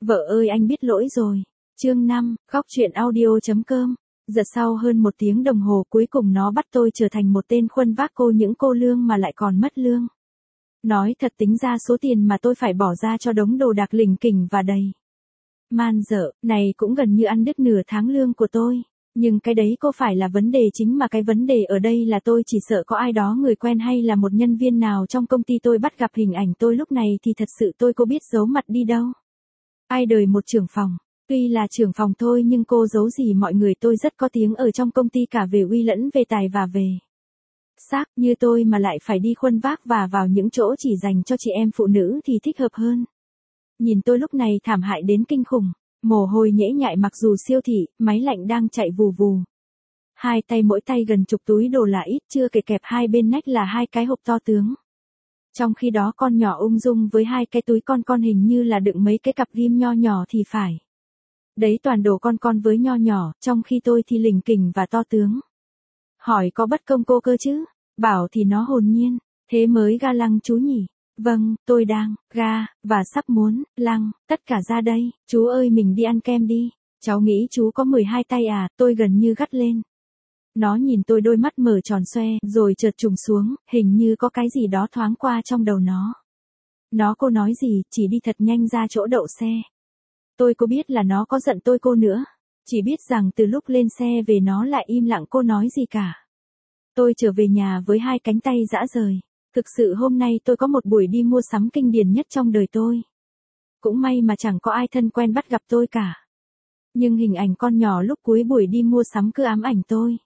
Vợ ơi anh biết lỗi rồi. Chương 5, Góc truyện audio.com. Giật sau hơn 1 tiếng đồng hồ cuối cùng nó bắt tôi trở thành một tên khuân vác những cô lương mà lại còn mất lương. Nói thật tính ra số tiền mà tôi phải bỏ ra cho đống đồ đạc lỉnh kỉnh và đầy man dợ, này cũng gần như ăn đứt nửa tháng lương của tôi. Nhưng cái đấy có phải là vấn đề chính mà cái vấn đề ở đây là tôi chỉ sợ có ai đó người quen hay là một nhân viên nào trong công ty tôi bắt gặp hình ảnh tôi lúc này thì thật sự tôi có biết giấu mặt đi đâu. Ai đời một trưởng phòng, tuy là trưởng phòng thôi nhưng cô giấu gì mọi người tôi rất có tiếng ở trong công ty cả về uy lẫn về tài và về xác, như tôi mà lại phải đi khuân vác và vào những chỗ chỉ dành cho chị em phụ nữ thì thích hợp hơn. Nhìn tôi lúc này thảm hại đến kinh khủng, mồ hôi nhễ nhại mặc dù siêu thị, máy lạnh đang chạy vù vù. Hai tay mỗi tay gần chục túi đồ là ít chưa kể kẹp hai bên nách là 2 cái hộp to tướng. Trong khi đó con nhỏ ung dung với 2 cái túi con hình như là đựng mấy cái cặp ghim nho nhỏ thì phải. Đấy toàn đồ con với nho nhỏ, trong khi tôi thì lỉnh kỉnh và to tướng. Hỏi có bất công cô cơ chứ? Bảo thì nó hồn nhiên, thế mới ga lăng chú nhỉ? Vâng, tôi đang ga và sắp muốn lăng, tất cả ra đây, chú ơi mình đi ăn kem đi. Cháu nghĩ chú có 12 tay à? Tôi gần như gắt lên. Nó nhìn tôi đôi mắt mở tròn xoe, rồi chợt trùng xuống, hình như có cái gì đó thoáng qua trong đầu nó. Cô nói gì, chỉ đi thật nhanh ra chỗ đậu xe. Tôi có biết là nó có giận tôi cô nữa. Chỉ biết rằng từ lúc lên xe về nó lại im lặng cô nói gì cả. Tôi trở về nhà với 2 cánh tay rã rời. Thực sự hôm nay tôi có một buổi đi mua sắm kinh điển nhất trong đời tôi. Cũng may mà chẳng có ai thân quen bắt gặp tôi cả. Nhưng hình ảnh con nhỏ lúc cuối buổi đi mua sắm cứ ám ảnh tôi.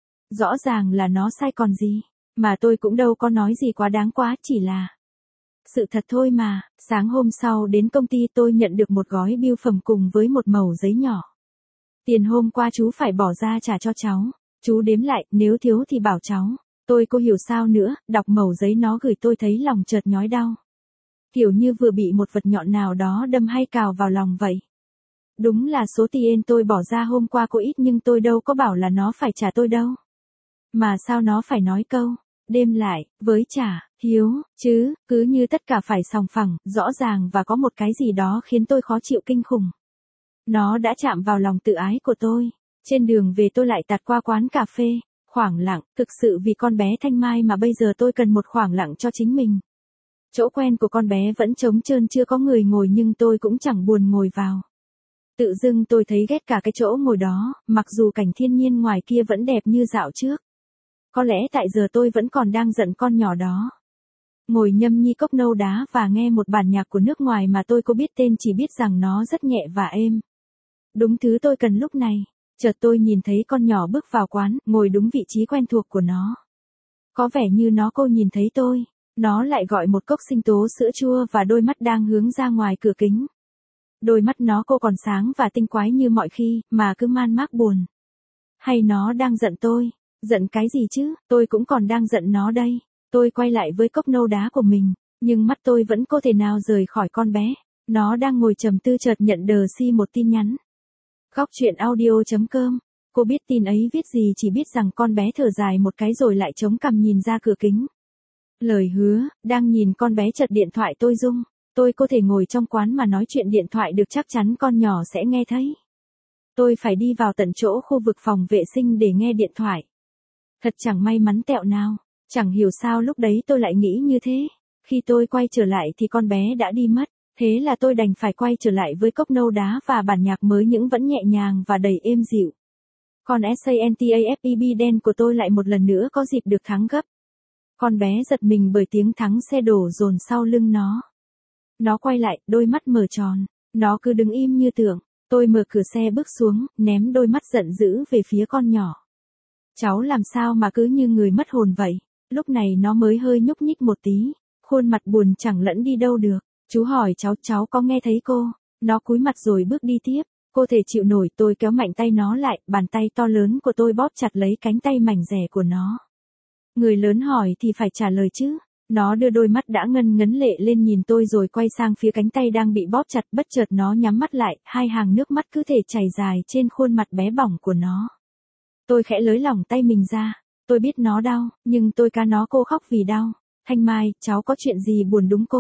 Rõ ràng là nó sai còn gì. Mà tôi cũng đâu có nói gì quá đáng quá, chỉ là sự thật thôi mà. Sáng hôm sau đến công ty tôi nhận được một gói bưu phẩm cùng với một mẩu giấy nhỏ. Tiền hôm qua chú phải bỏ ra trả cho cháu. Chú đếm lại, nếu thiếu thì bảo cháu. Tôi có hiểu sao nữa, đọc mẩu giấy nó gửi tôi thấy lòng chợt nhói đau. Kiểu như vừa bị một vật nhọn nào đó đâm hay cào vào lòng vậy. Đúng là số tiền tôi bỏ ra hôm qua có ít nhưng tôi đâu có bảo là nó phải trả tôi đâu. Mà sao nó phải nói câu, đêm lại, với trả, hiếu, chứ, cứ như tất cả phải sòng phẳng, rõ ràng và có một cái gì đó khiến tôi khó chịu kinh khủng. Nó đã chạm vào lòng tự ái của tôi. Trên đường về tôi lại tạt qua quán cà phê. Khoảng lặng, thực sự vì con bé Thanh Mai mà bây giờ tôi cần một khoảng lặng cho chính mình. Chỗ quen của con bé vẫn trống trơn chưa có người ngồi nhưng tôi cũng chẳng buồn ngồi vào. Tự dưng tôi thấy ghét cả cái chỗ ngồi đó, mặc dù cảnh thiên nhiên ngoài kia vẫn đẹp như dạo trước. Có lẽ tại giờ tôi vẫn còn đang giận con nhỏ đó. Ngồi nhâm nhi cốc nâu đá và nghe một bản nhạc của nước ngoài mà tôi có biết tên chỉ biết rằng nó rất nhẹ và êm. Đúng thứ tôi cần lúc này. Chợt tôi nhìn thấy con nhỏ bước vào quán, ngồi đúng vị trí quen thuộc của nó. Có vẻ như cô nhìn thấy tôi. Nó lại gọi một cốc sinh tố sữa chua và đôi mắt đang hướng ra ngoài cửa kính. Đôi mắt cô còn sáng và tinh quái như mọi khi, mà cứ man mác buồn. Hay nó đang giận tôi? Giận cái gì chứ, tôi cũng còn đang giận nó đây. Tôi quay lại với cốc nâu đá của mình, nhưng mắt tôi vẫn không thể nào rời khỏi con bé. Nó đang ngồi trầm tư chợt nhận một tin nhắn. Góc truyện audio.com. Cô biết tin ấy viết gì chỉ biết rằng con bé thở dài một cái rồi lại chống cằm nhìn ra cửa kính. Lời hứa, đang nhìn con bé chợt điện thoại tôi rung. Tôi có thể ngồi trong quán mà nói chuyện điện thoại được chắc chắn con nhỏ sẽ nghe thấy. Tôi phải đi vào tận chỗ khu vực phòng vệ sinh để nghe điện thoại. Thật chẳng may mắn tẹo nào. Chẳng hiểu sao lúc đấy tôi lại nghĩ như thế. Khi tôi quay trở lại thì con bé đã đi mất. Thế là tôi đành phải quay trở lại với cốc nâu đá và bản nhạc mới nhưng vẫn nhẹ nhàng và đầy êm dịu. Con SANTAFEB đen của tôi lại một lần nữa có dịp được thắng gấp. Con bé giật mình bởi tiếng thắng xe đổ dồn sau lưng nó. Nó quay lại, đôi mắt mở tròn. Nó cứ đứng im như tượng. Tôi mở cửa xe bước xuống, ném đôi mắt giận dữ về phía con nhỏ. Cháu làm sao mà cứ như người mất hồn vậy? Lúc này nó mới hơi nhúc nhích một tí. Khuôn mặt buồn chẳng lẫn đi đâu được. Chú hỏi cháu có nghe thấy cô? Nó cúi mặt rồi bước đi tiếp. Cô thể chịu nổi, tôi kéo mạnh tay nó lại, bàn tay to lớn của tôi bóp chặt lấy cánh tay mảnh dẻ của nó. Người lớn hỏi thì phải trả lời chứ. Nó đưa đôi mắt đã ngân ngấn lệ lên nhìn tôi rồi quay sang phía cánh tay đang bị bóp chặt, bất chợt nó nhắm mắt lại, 2 hàng nước mắt cứ thể chảy dài trên khuôn mặt bé bỏng của nó. Tôi khẽ lới lỏng tay mình ra. Tôi biết nó đau, nhưng tôi ca nó cô khóc vì đau. Thanh Mai, cháu có chuyện gì buồn đúng cô?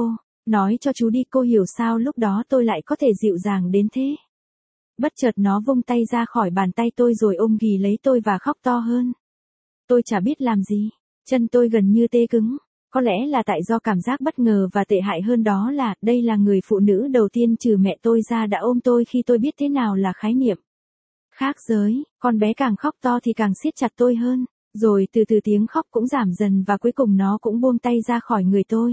Nói cho chú đi, cô hiểu sao lúc đó tôi lại có thể dịu dàng đến thế. Bất chợt nó vung tay ra khỏi bàn tay tôi rồi ôm ghì lấy tôi và khóc to hơn. Tôi chả biết làm gì, chân tôi gần như tê cứng. Có lẽ là tại do cảm giác bất ngờ và tệ hại hơn đó là, đây là người phụ nữ đầu tiên trừ mẹ tôi ra đã ôm tôi khi tôi biết thế nào là khái niệm khác giới. Con bé càng khóc to thì càng siết chặt tôi hơn, rồi từ từ tiếng khóc cũng giảm dần và cuối cùng nó cũng buông tay ra khỏi người tôi.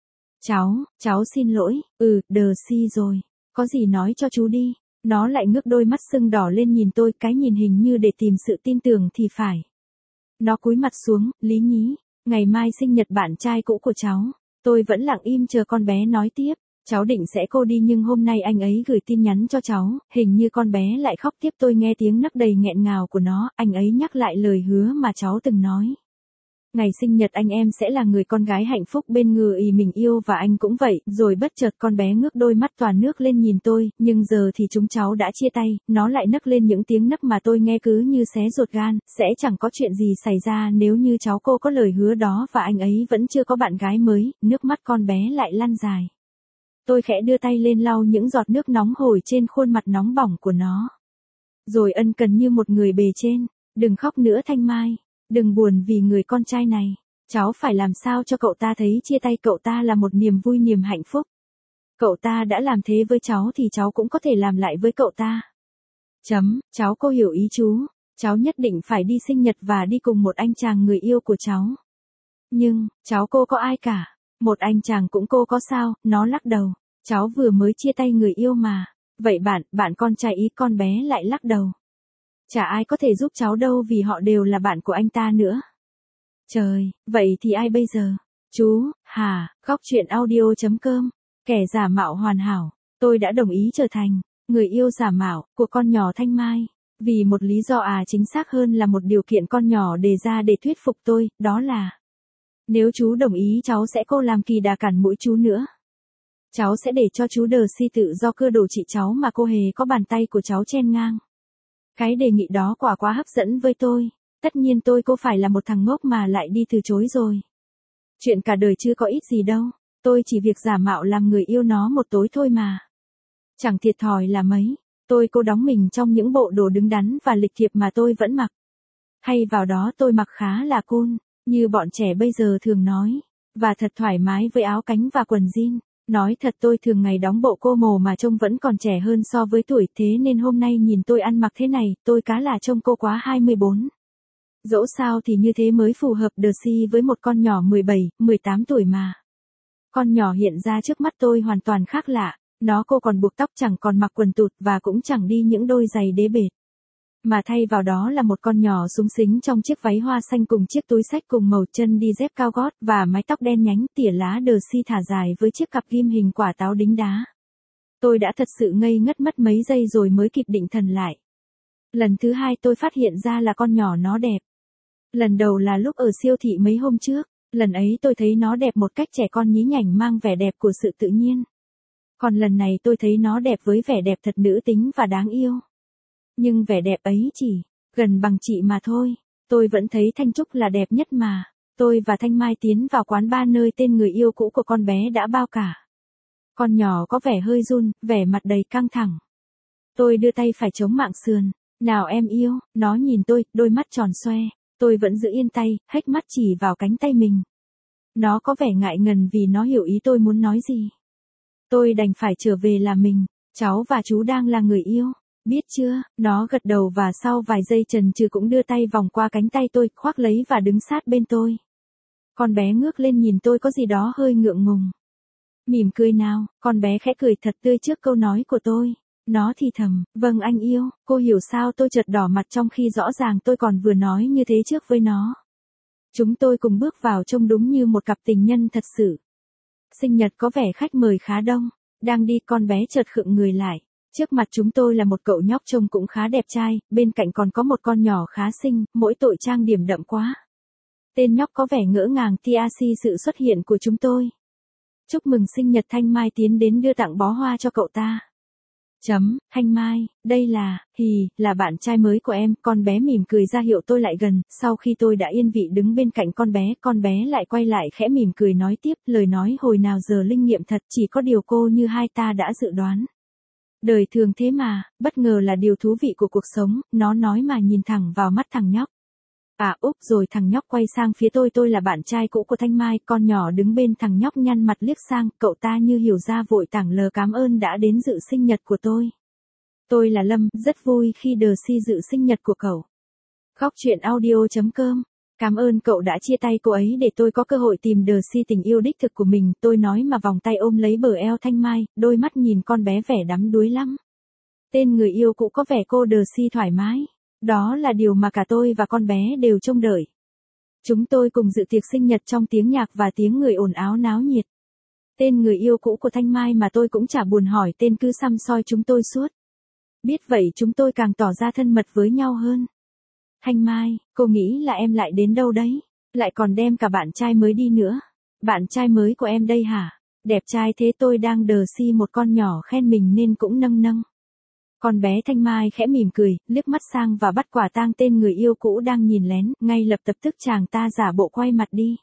Cháu xin lỗi, đờ si rồi, có gì nói cho chú đi. Nó lại ngước đôi mắt sưng đỏ lên nhìn tôi, cái nhìn hình như để tìm sự tin tưởng thì phải. Nó cúi mặt xuống, Lý nhí, ngày mai sinh nhật bạn trai cũ của cháu. Tôi vẫn lặng im chờ con bé nói tiếp. Cháu định sẽ cô đi nhưng hôm nay anh ấy gửi tin nhắn cho cháu, hình như con bé lại khóc tiếp. Tôi nghe tiếng nấc đầy nghẹn ngào của nó, anh ấy nhắc lại lời hứa mà cháu từng nói. Ngày sinh nhật anh em sẽ là người con gái hạnh phúc bên người mình yêu và anh cũng vậy. Rồi bất chợt con bé ngước đôi mắt toàn nước lên nhìn tôi, nhưng giờ thì chúng cháu đã chia tay. Nó lại nấc lên những tiếng nấc mà tôi nghe cứ như xé ruột gan. Sẽ chẳng có chuyện gì xảy ra nếu như cháu cô có lời hứa đó và anh ấy vẫn chưa có bạn gái mới. Nước mắt con bé lại lăn dài. Tôi khẽ đưa tay lên lau những giọt nước nóng hổi trên khuôn mặt nóng bỏng của nó. Rồi ân cần như một người bề trên, đừng khóc nữa Thanh Mai, đừng buồn vì người con trai này. Cháu phải làm sao cho cậu ta thấy chia tay cậu ta là một niềm vui niềm hạnh phúc. Cậu ta đã làm thế với cháu thì cháu cũng có thể làm lại với cậu ta. Cháu cô hiểu ý chú, cháu nhất định phải đi sinh nhật và đi cùng một anh chàng người yêu của cháu. Nhưng, cháu cô có ai cả. Một anh chàng cũng cô có sao, nó lắc đầu. Cháu vừa mới chia tay người yêu mà. Vậy bạn con trai ý, con bé lại lắc đầu. Chả ai có thể giúp cháu đâu vì họ đều là bạn của anh ta nữa. Trời, vậy thì ai bây giờ? Chú, Góc truyện audio.com. Kẻ giả mạo hoàn hảo. Tôi đã đồng ý trở thành người yêu giả mạo của con nhỏ Thanh Mai. Vì một lý do chính xác hơn là một điều kiện con nhỏ đề ra để thuyết phục tôi, đó là nếu chú đồng ý cháu sẽ cô làm kỳ đà cản mũi chú nữa. Cháu sẽ để cho chú đờ si tự do cưa đồ chị cháu mà cô hề có bàn tay của cháu chen ngang. Cái đề nghị đó quá hấp dẫn với tôi. Tất nhiên tôi cô phải là một thằng ngốc mà lại đi từ chối rồi. Chuyện cả đời chưa có ít gì đâu. Tôi chỉ việc giả mạo làm người yêu nó một tối thôi mà. Chẳng thiệt thòi là mấy. Tôi cô đóng mình trong những bộ đồ đứng đắn và lịch thiệp mà tôi vẫn mặc. Hay vào đó tôi mặc khá là cool, như bọn trẻ bây giờ thường nói. Và thật thoải mái với áo cánh và quần jean. Nói thật tôi thường ngày đóng bộ cô mồ mà trông vẫn còn trẻ hơn so với tuổi, thế nên hôm nay nhìn tôi ăn mặc thế này, tôi cá là trông cô quá 24. Dẫu sao thì như thế mới phù hợp đờ si với một con nhỏ 17, 18 tuổi mà. Con nhỏ hiện ra trước mắt tôi hoàn toàn khác lạ, nó cô còn buộc tóc, chẳng còn mặc quần tụt và cũng chẳng đi những đôi giày đế bệt. Mà thay vào đó là một con nhỏ súng xính trong chiếc váy hoa xanh cùng chiếc túi xách cùng màu chân đi dép cao gót và mái tóc đen nhánh tỉa lá đờ si thả dài với chiếc cặp ghim hình quả táo đính đá. Tôi đã thật sự ngây ngất mất mấy giây rồi mới kịp định thần lại. Lần thứ hai tôi phát hiện ra là con nhỏ nó đẹp. Lần đầu là lúc ở siêu thị mấy hôm trước, lần ấy tôi thấy nó đẹp một cách trẻ con nhí nhảnh mang vẻ đẹp của sự tự nhiên. Còn lần này tôi thấy nó đẹp với vẻ đẹp thật nữ tính và đáng yêu. Nhưng vẻ đẹp ấy chỉ gần bằng chị mà thôi. Tôi vẫn thấy Thanh Trúc là đẹp nhất mà. Tôi và Thanh Mai tiến vào quán bar nơi tên người yêu cũ của con bé đã bao cả. Con nhỏ có vẻ hơi run, vẻ mặt đầy căng thẳng. Tôi đưa tay phải chống mạng sườn. Nào em yêu, nó nhìn tôi, đôi mắt tròn xoe. Tôi vẫn giữ yên tay, hếch mắt chỉ vào cánh tay mình. Nó có vẻ ngại ngần vì nó hiểu ý tôi muốn nói gì. Tôi đành phải trở về là mình. Cháu và chú đang là người yêu. Biết chưa, nó gật đầu và sau vài giây chần chừ cũng đưa tay vòng qua cánh tay tôi, khoác lấy và đứng sát bên tôi. Con bé ngước lên nhìn tôi có gì đó hơi ngượng ngùng. Mỉm cười nào, con bé khẽ cười thật tươi trước câu nói của tôi. Nó thì thầm, vâng anh yêu, cô hiểu sao tôi chợt đỏ mặt trong khi rõ ràng tôi còn vừa nói như thế trước với nó. Chúng tôi cùng bước vào trông đúng như một cặp tình nhân thật sự. Sinh nhật có vẻ khách mời khá đông, đang đi con bé chợt khựng người lại. Trước mặt chúng tôi là một cậu nhóc trông cũng khá đẹp trai, bên cạnh còn có một con nhỏ khá xinh, mỗi tội trang điểm đậm quá. Tên nhóc có vẻ ngỡ ngàng TRC sự xuất hiện của chúng tôi. Chúc mừng sinh nhật Thanh Mai tiến đến đưa tặng bó hoa cho cậu ta. Thanh Mai, đây là bạn trai mới của em, con bé mỉm cười ra hiệu tôi lại gần, sau khi tôi đã yên vị đứng bên cạnh con bé lại quay lại khẽ mỉm cười nói tiếp, lời nói hồi nào giờ linh nghiệm thật, chỉ có điều cô như hai ta đã dự đoán. Đời thường thế mà, bất ngờ là điều thú vị của cuộc sống, nó nói mà nhìn thẳng vào mắt thằng nhóc. À úp rồi thằng nhóc quay sang phía tôi là bạn trai cũ của Thanh Mai, con nhỏ đứng bên thằng nhóc nhăn mặt liếc sang, cậu ta như hiểu ra vội tảng lờ cảm ơn đã đến dự sinh nhật của tôi. Tôi là Lâm, rất vui khi được dự sinh nhật của cậu. Khóc chuyện audio.com. Cảm ơn cậu đã chia tay cô ấy để tôi có cơ hội tìm tình yêu đích thực của mình, tôi nói mà vòng tay ôm lấy bờ eo Thanh Mai, đôi mắt nhìn con bé vẻ đắm đuối lắm. Tên người yêu cũ có vẻ cô thoải mái. Đó là điều mà cả tôi và con bé đều trông đợi. Chúng tôi cùng dự tiệc sinh nhật trong tiếng nhạc và tiếng người ồn ào náo nhiệt. Tên người yêu cũ của Thanh Mai mà tôi cũng chả buồn hỏi tên cứ săm soi chúng tôi suốt. Biết vậy chúng tôi càng tỏ ra thân mật với nhau hơn. Thanh Mai, cô nghĩ là em lại đến đâu đấy? Lại còn đem cả bạn trai mới đi nữa. Bạn trai mới của em đây hả? Đẹp trai thế, tôi đang một con nhỏ khen mình nên cũng nâng. Con bé Thanh Mai khẽ mỉm cười, liếc mắt sang và bắt quả tang tên người yêu cũ đang nhìn lén, ngay lập tức chàng ta giả bộ quay mặt đi.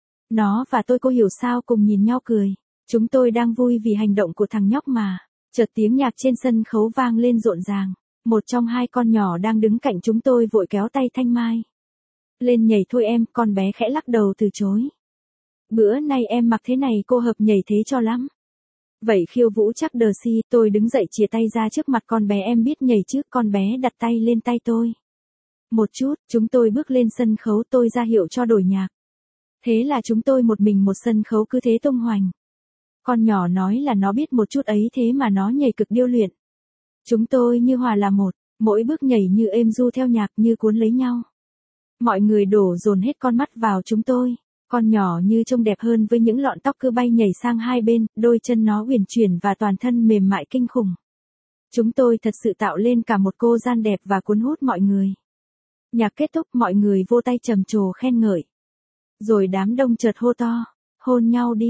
Nó và cô hiểu sao cùng nhìn nhau cười. Chúng tôi đang vui vì hành động của thằng nhóc mà. Chợt tiếng nhạc trên sân khấu vang lên rộn ràng. Một trong hai con nhỏ đang đứng cạnh chúng tôi vội kéo tay Thanh Mai. Lên nhảy thôi em, con bé khẽ lắc đầu từ chối. Bữa nay em mặc thế này cô hợp nhảy thế cho lắm. Vậy khiêu vũ chắc tôi đứng dậy chìa tay ra trước mặt con bé, em biết nhảy chứ, con bé đặt tay lên tay tôi. Một chút, chúng tôi bước lên sân khấu, tôi ra hiệu cho đổi nhạc. Thế là chúng tôi một mình một sân khấu cứ thế tung hoành. Con nhỏ nói là nó biết một chút ấy thế mà nó nhảy cực điêu luyện. Chúng tôi như hòa là một, mỗi bước nhảy như êm du theo nhạc như cuốn lấy nhau. Mọi người đổ dồn hết con mắt vào chúng tôi. Con nhỏ như trông đẹp hơn với những lọn tóc cứ bay nhảy sang hai bên, đôi chân nó uyển chuyển và toàn thân mềm mại kinh khủng. Chúng tôi thật sự tạo lên cả một cô gian đẹp và cuốn hút mọi người. Nhạc kết thúc, mọi người vô tay trầm trồ khen ngợi. Rồi đám đông chợt hô to, hôn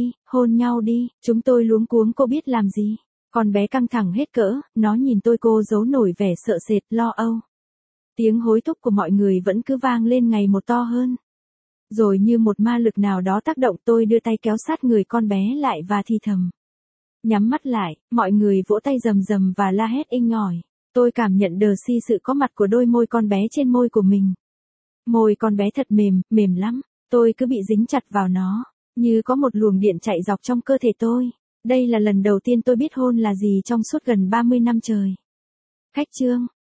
nhau đi, chúng tôi luống cuống cô biết làm gì. Con bé căng thẳng hết cỡ, nó nhìn tôi, cô giấu nổi vẻ sợ sệt, lo âu. Tiếng hối thúc của mọi người vẫn cứ vang lên ngày một to hơn. Rồi như một ma lực nào đó tác động, tôi đưa tay kéo sát người con bé lại và thì thầm. Nhắm mắt lại, mọi người vỗ tay rầm rầm và la hét inh ỏi. Tôi cảm nhận sự có mặt của đôi môi con bé trên môi của mình. Môi con bé thật mềm lắm, tôi cứ bị dính chặt vào nó, như có một luồng điện chạy dọc trong cơ thể tôi. Đây là lần đầu tiên tôi biết hôn là gì trong suốt gần 30 năm trời. Khách trương.